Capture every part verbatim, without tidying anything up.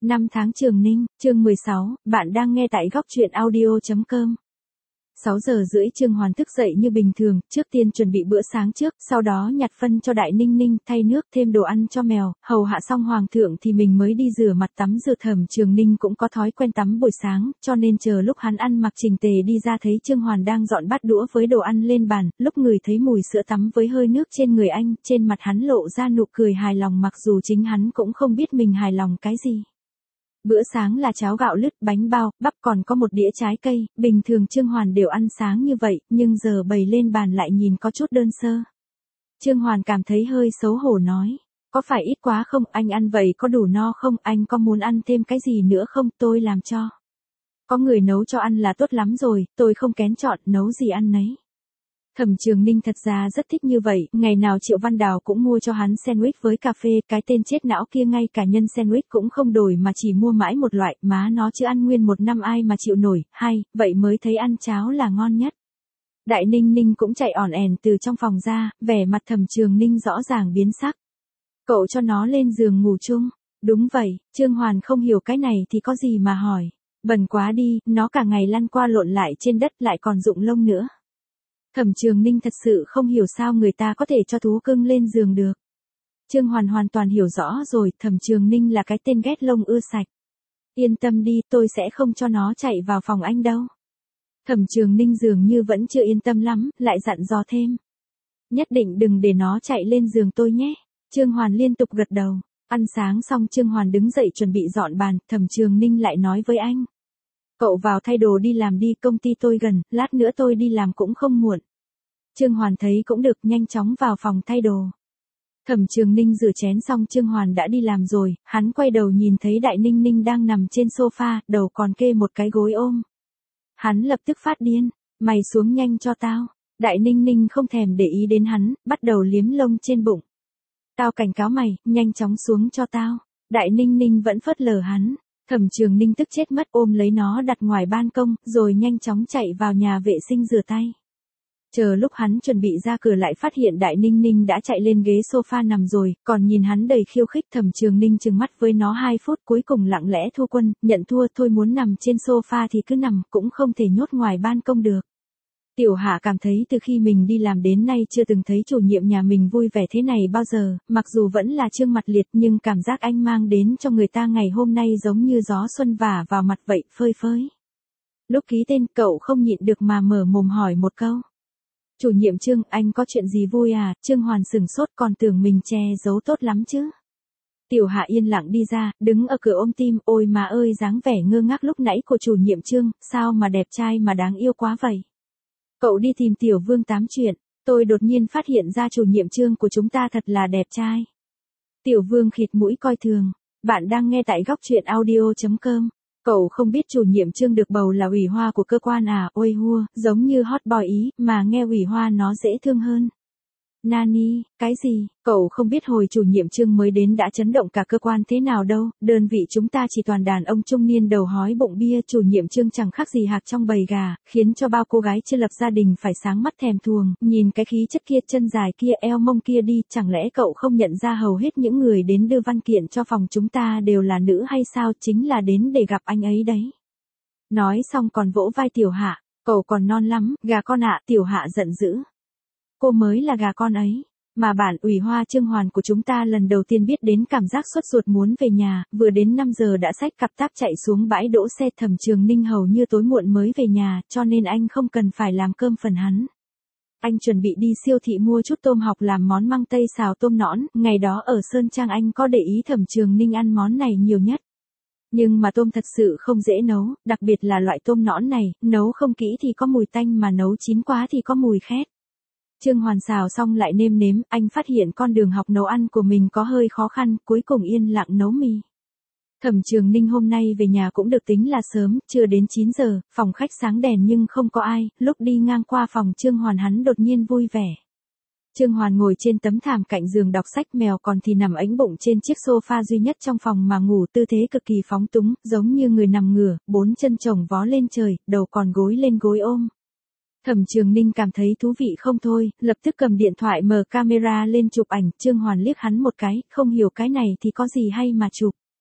Năm tháng Trường Ninh, chương mười sáu, bạn đang nghe tại góc truyện audio chấm com. sáu giờ rưỡi Trương Hoàn thức dậy như bình thường, trước tiên chuẩn bị bữa sáng trước, sau đó nhặt phân cho Đại Ninh Ninh, thay nước, thêm đồ ăn cho mèo, hầu hạ xong Hoàng thượng thì mình mới đi rửa mặt tắm rửa. Thẩm Trường Ninh cũng có thói quen tắm buổi sáng, cho nên chờ lúc hắn ăn mặc chỉnh tề đi ra thấy Trương Hoàn đang dọn bát đũa với đồ ăn lên bàn, lúc ngửi thấy mùi sữa tắm với hơi nước trên người anh, trên mặt hắn lộ ra nụ cười hài lòng mặc dù chính hắn cũng không biết mình hài lòng cái gì. Bữa sáng là cháo gạo lứt, bánh bao, bắp còn có một đĩa trái cây, bình thường Trương Hoàn đều ăn sáng như vậy, nhưng giờ bày lên bàn lại nhìn có chút đơn sơ. Trương Hoàn cảm thấy hơi xấu hổ nói, có phải ít quá không, anh ăn vậy có đủ no không, anh có muốn ăn thêm cái gì nữa không, tôi làm cho. Có người nấu cho ăn là tốt lắm rồi, tôi không kén chọn, nấu gì ăn nấy. Thẩm Trường Ninh thật ra rất thích như vậy, ngày nào Triệu Văn Đào cũng mua cho hắn sandwich với cà phê, cái tên chết não kia ngay cả nhân sandwich cũng không đổi mà chỉ mua mãi một loại, má nó chứ ăn nguyên một năm ai mà chịu nổi, hay, vậy mới thấy ăn cháo là ngon nhất. Đại Ninh Ninh cũng chạy ỏn ẻn từ trong phòng ra, vẻ mặt Thẩm Trường Ninh rõ ràng biến sắc. Cậu cho nó lên giường ngủ chung, đúng vậy, Trương Hoàn không hiểu cái này thì có gì mà hỏi, bẩn quá đi, nó cả ngày lăn qua lộn lại trên đất lại còn rụng lông nữa. Thẩm Trường Ninh thật sự không hiểu sao người ta có thể cho thú cưng lên giường được. Trương Hoàn hoàn toàn hiểu rõ rồi, Thẩm Trường Ninh là cái tên ghét lông ưa sạch. Yên tâm đi, tôi sẽ không cho nó chạy vào phòng anh đâu. Thẩm Trường Ninh dường như vẫn chưa yên tâm lắm, lại dặn dò thêm. Nhất định đừng để nó chạy lên giường tôi nhé. Trương Hoàn liên tục gật đầu. Ăn sáng xong Trương Hoàn đứng dậy chuẩn bị dọn bàn, Thẩm Trường Ninh lại nói với anh. Cậu vào thay đồ đi làm đi, công ty tôi gần, lát nữa tôi đi làm cũng không muộn. Trương Hoàn thấy cũng được, nhanh chóng vào phòng thay đồ. Thẩm Trường Ninh rửa chén xong Trương Hoàn đã đi làm rồi, hắn quay đầu nhìn thấy Đại Ninh Ninh đang nằm trên sofa, đầu còn kê một cái gối ôm. Hắn lập tức phát điên, mày xuống nhanh cho tao. Đại Ninh Ninh không thèm để ý đến hắn, bắt đầu liếm lông trên bụng. Tao cảnh cáo mày, nhanh chóng xuống cho tao. Đại Ninh Ninh vẫn phớt lờ hắn. Thẩm Trường Ninh tức chết mất ôm lấy nó đặt ngoài ban công, rồi nhanh chóng chạy vào nhà vệ sinh rửa tay. Chờ lúc hắn chuẩn bị ra cửa lại phát hiện Đại Ninh Ninh đã chạy lên ghế sofa nằm rồi, còn nhìn hắn đầy khiêu khích. Thẩm Trường Ninh trừng mắt với nó hai phút cuối cùng lặng lẽ thua quân, nhận thua thôi, muốn nằm trên sofa thì cứ nằm, cũng không thể nhốt ngoài ban công được. Tiểu Hạ cảm thấy từ khi mình đi làm đến nay chưa từng thấy chủ nhiệm nhà mình vui vẻ thế này bao giờ, mặc dù vẫn là Trương Mặt Liệt nhưng cảm giác anh mang đến cho người ta ngày hôm nay giống như gió xuân vả vào mặt vậy, phơi phới. Lúc ký tên cậu không nhịn được mà mở mồm hỏi một câu. Chủ nhiệm Trương, anh có chuyện gì vui à? Trương Hoàn sửng sốt còn tưởng mình che giấu tốt lắm chứ. Tiểu Hạ yên lặng đi ra, đứng ở cửa ôm tim, ôi mà ơi dáng vẻ ngơ ngác lúc nãy của chủ nhiệm Trương, sao mà đẹp trai mà đáng yêu quá vậy. Cậu đi tìm Tiểu Vương tám chuyện, tôi đột nhiên phát hiện ra chủ nhiệm Trương của chúng ta thật là đẹp trai. Tiểu Vương khịt mũi coi thường, bạn đang nghe tại góc truyện audio chấm com. Cậu không biết chủ nhiệm Trương được bầu là ủy hoa của cơ quan à, ôi hua, giống như hot boy ý, mà nghe ủy hoa nó dễ thương hơn. Nani, cái gì, cậu không biết hồi chủ nhiệm Trương mới đến đã chấn động cả cơ quan thế nào đâu, đơn vị chúng ta chỉ toàn đàn ông trung niên đầu hói bụng bia, chủ nhiệm Trương chẳng khác gì hạc trong bầy gà, khiến cho bao cô gái chưa lập gia đình phải sáng mắt thèm thuồng, nhìn cái khí chất kia, chân dài kia, eo mông kia đi, chẳng lẽ cậu không nhận ra hầu hết những người đến đưa văn kiện cho phòng chúng ta đều là nữ hay sao, chính là đến để gặp anh ấy đấy. Nói xong còn vỗ vai Tiểu Hạ, cậu còn non lắm, gà con ạ. Tiểu Hạ giận dữ. Cô mới là gà con ấy, mà bản ủy hoa Trương Hoàn của chúng ta lần đầu tiên biết đến cảm giác sốt ruột muốn về nhà, vừa đến năm giờ đã xách cặp táp chạy xuống bãi đỗ xe. Thẩm Trường Ninh hầu như tối muộn mới về nhà, cho nên anh không cần phải làm cơm phần hắn. Anh chuẩn bị đi siêu thị mua chút tôm học làm món măng tây xào tôm nõn, ngày đó ở Sơn Trang anh có để ý Thẩm Trường Ninh ăn món này nhiều nhất. Nhưng mà tôm thật sự không dễ nấu, đặc biệt là loại tôm nõn này, nấu không kỹ thì có mùi tanh mà nấu chín quá thì có mùi khét. Trương Hoàn xào xong lại nêm nếm, anh phát hiện con đường học nấu ăn của mình có hơi khó khăn, cuối cùng yên lặng nấu mì. Thẩm Trường Ninh hôm nay về nhà cũng được tính là sớm, chưa đến chín giờ, phòng khách sáng đèn nhưng không có ai, lúc đi ngang qua phòng Trương Hoàn hắn đột nhiên vui vẻ. Trương Hoàn ngồi trên tấm thảm cạnh giường đọc sách, mèo còn thì nằm ẵnh bụng trên chiếc sofa duy nhất trong phòng mà ngủ, tư thế cực kỳ phóng túng, giống như người nằm ngửa, bốn chân chồng vó lên trời, đầu còn gối lên gối ôm. Thẩm Trường Ninh cảm thấy thú vị không thôi, lập tức cầm điện thoại mở camera lên chụp ảnh. Trương Hoàn liếc hắn một cái, không hiểu cái này thì có gì hay mà chụp.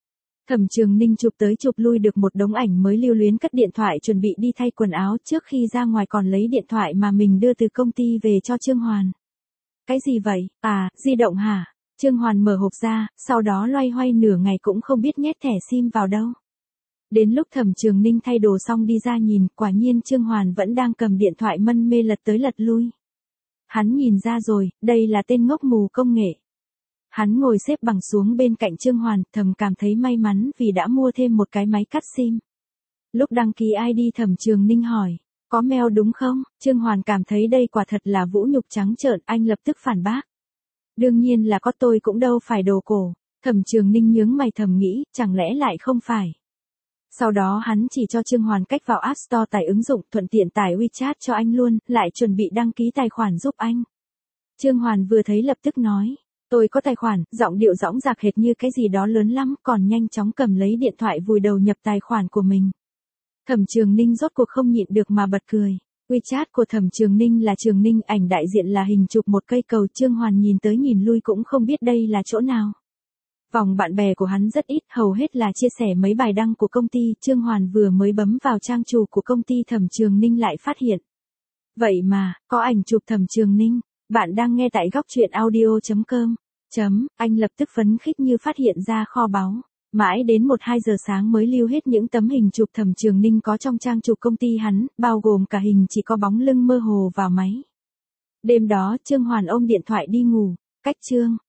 Thẩm Trường Ninh chụp tới chụp lui được một đống ảnh mới lưu luyến, cất điện thoại chuẩn bị đi thay quần áo, trước khi ra ngoài còn lấy điện thoại mà mình đưa từ công ty về cho Trương Hoàn. Cái gì vậy? À, di động hả? Trương Hoàn mở hộp ra, sau đó loay hoay nửa ngày cũng không biết nhét thẻ sim vào đâu. Đến lúc Thẩm Trường Ninh thay đồ xong đi ra nhìn, quả nhiên Trương Hoàn vẫn đang cầm điện thoại mân mê lật tới lật lui. Hắn nhìn ra rồi, đây là tên ngốc mù công nghệ. Hắn ngồi xếp bằng xuống bên cạnh Trương Hoàn, thầm cảm thấy may mắn vì đã mua thêm một cái máy cắt sim. Lúc đăng ký i đê Thẩm Trường Ninh hỏi, có mail đúng không? Trương Hoàn cảm thấy đây quả thật là vũ nhục trắng trợn, anh lập tức phản bác. Đương nhiên là có, tôi cũng đâu phải đồ cổ. Thẩm Trường Ninh nhướng mày thầm nghĩ, chẳng lẽ lại không phải. Sau đó hắn chỉ cho Trương Hoàn cách vào App Store tải ứng dụng, thuận tiện tải WeChat cho anh luôn, lại chuẩn bị đăng ký tài khoản giúp anh. Trương Hoàn vừa thấy lập tức nói, tôi có tài khoản, giọng điệu dõng dạc hệt như cái gì đó lớn lắm, còn nhanh chóng cầm lấy điện thoại vùi đầu nhập tài khoản của mình. Thẩm Trường Ninh rốt cuộc không nhịn được mà bật cười. WeChat của Thẩm Trường Ninh là Trường Ninh, ảnh đại diện là hình chụp một cây cầu, Trương Hoàn nhìn tới nhìn lui cũng không biết đây là chỗ nào. Vòng bạn bè của hắn rất ít, hầu hết là chia sẻ mấy bài đăng của công ty, Trương Hoàn vừa mới bấm vào trang chủ của công ty Thẩm Trường Ninh lại phát hiện. Vậy mà, có ảnh chụp Thẩm Trường Ninh, bạn đang nghe tại góc truyện audio chấm com. Chấm, anh lập tức phấn khích như phát hiện ra kho báu. Mãi đến một hai giờ sáng mới lưu hết những tấm hình chụp Thẩm Trường Ninh có trong trang chụp công ty hắn, bao gồm cả hình chỉ có bóng lưng mơ hồ vào máy. Đêm đó Trương Hoàn ôm điện thoại đi ngủ, cách Trương